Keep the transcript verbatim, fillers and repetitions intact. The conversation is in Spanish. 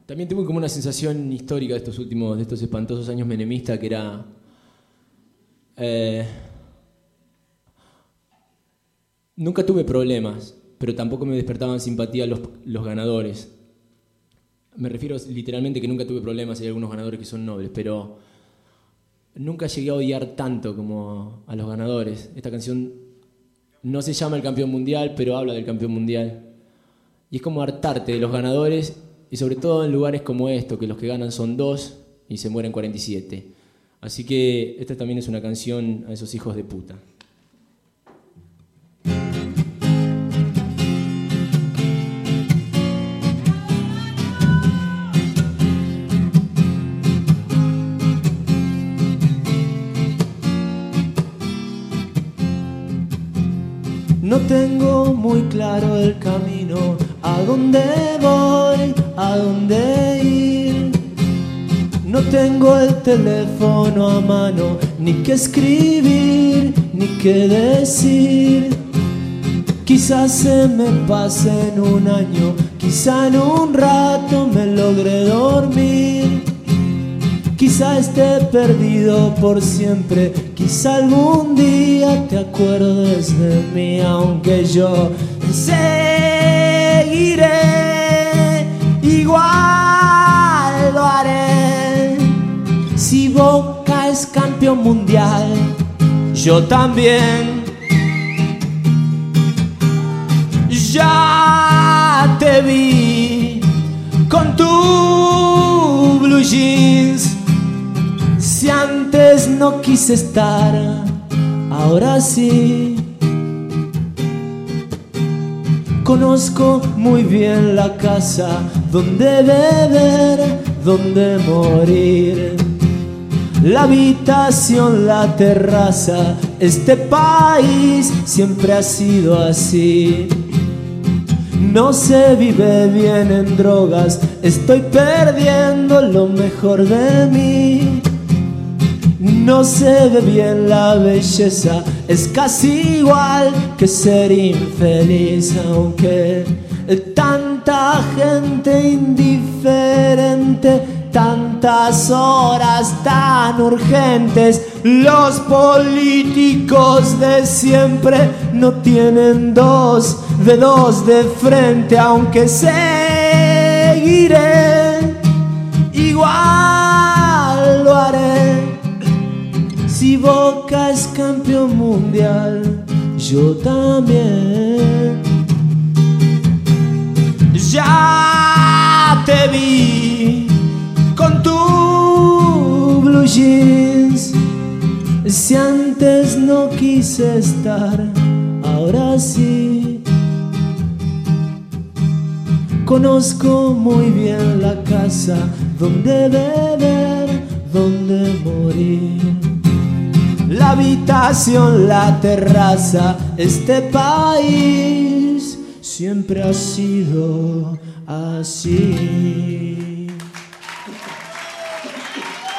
También tuve como una sensación histórica de estos últimos, de estos espantosos años menemistas, que era... Eh, nunca tuve problemas, pero tampoco me despertaban simpatía los, los ganadores. Me refiero literalmente que nunca tuve problemas, hay algunos ganadores que son nobles, pero nunca llegué a odiar tanto como a los ganadores. Esta canción no se llama El Campeón Mundial, pero habla del campeón mundial. Y es como hartarte de los ganadores, y sobre todo en lugares como esto, que los que ganan son dos y se mueren cuarenta y siete. Así que esta también es una canción a esos hijos de puta. No tengo muy claro el camino, a dónde voy, a dónde ir. No tengo el teléfono a mano, ni qué escribir, ni qué decir. Quizás se me pase en un año, quizá en un rato me logre dormir. Quizá esté perdido por siempre, quizá algún día te acuerdes de mí, aunque yo seguiré, igual lo haré. Si Boca es campeón mundial, yo también. Ya te vi con tu blue jeans. Si antes no quise estar, ahora sí. Conozco muy bien la casa, donde beber, donde morir. La habitación, la terraza, este país siempre ha sido así. No se vive bien en drogas, estoy perdiendo lo mejor de mí. No se ve bien la belleza, es casi igual que ser infeliz, aunque tanta gente indiferente, tantas horas tan urgentes. Los políticos de siempre no tienen dos dedos de frente, aunque seguiré, igual lo haré. Si Boca es campeón mundial, yo también. Ya te vi con tu blue jeans. Si antes no quise estar, ahora sí. Conozco muy bien la casa, donde beber, donde morir. La habitación, la terraza, este país siempre ha sido así.